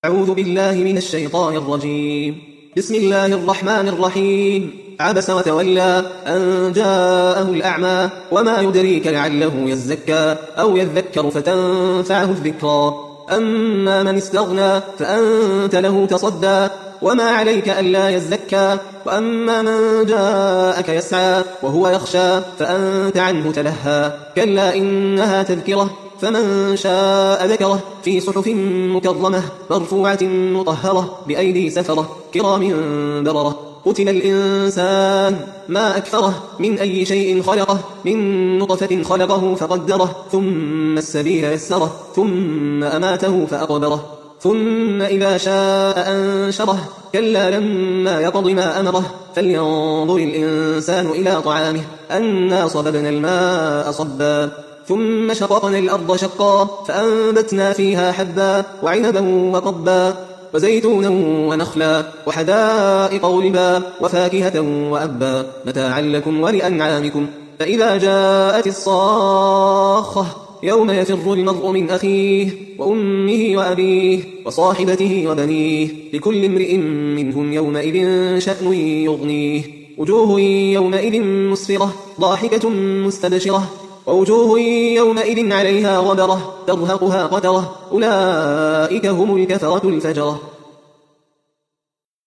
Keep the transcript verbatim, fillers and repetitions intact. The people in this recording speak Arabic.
أعوذ بالله من الشيطان الرجيم. بسم الله الرحمن الرحيم. عبس وتولى أن جاءه الأعمى وما يدريك لعله يزكى أو يذكر فتنفعه الذكرى. أما من استغنى فأنت له تصدى وما عليك ألا يزكى. وأما من جاءك يسعى وهو يخشى فأنت عنه تلهى. كلا إنها تذكرة فمن شاء ذكره في صحف مكرمة مرفوعة مطهرة بأيدي سفرة كرام بررة. قتل الإنسان ما أكثره من أي شيء خلقه من نطفة خلقه فقدره ثم السبيل يسره ثم أماته فأقبره ثم إذا شاء أنشره. كلا لما يقض ما أمره فلينظر الإنسان إلى طعامه أنا صببنا الماء صبا ثم شققنا الأرض شقا فأنبتنا فيها حبا وعنبا وقبا وزيتونا ونخلا وحدائق غلبا وفاكهة وأبا متاعا لكم ولأنعامكم. فإذا جاءت الصاخة يوم يفر المرء من أخيه وأمه وأبيه وصاحبته وبنيه لكل امرئ منهم يومئذ شأن يغنيه. وجوه يومئذ مسفرة ضاحكة مستبشرة ووجوه يومئذ عليها غبرة ترهقها قترة أولئك هم الكفرة الفجرة.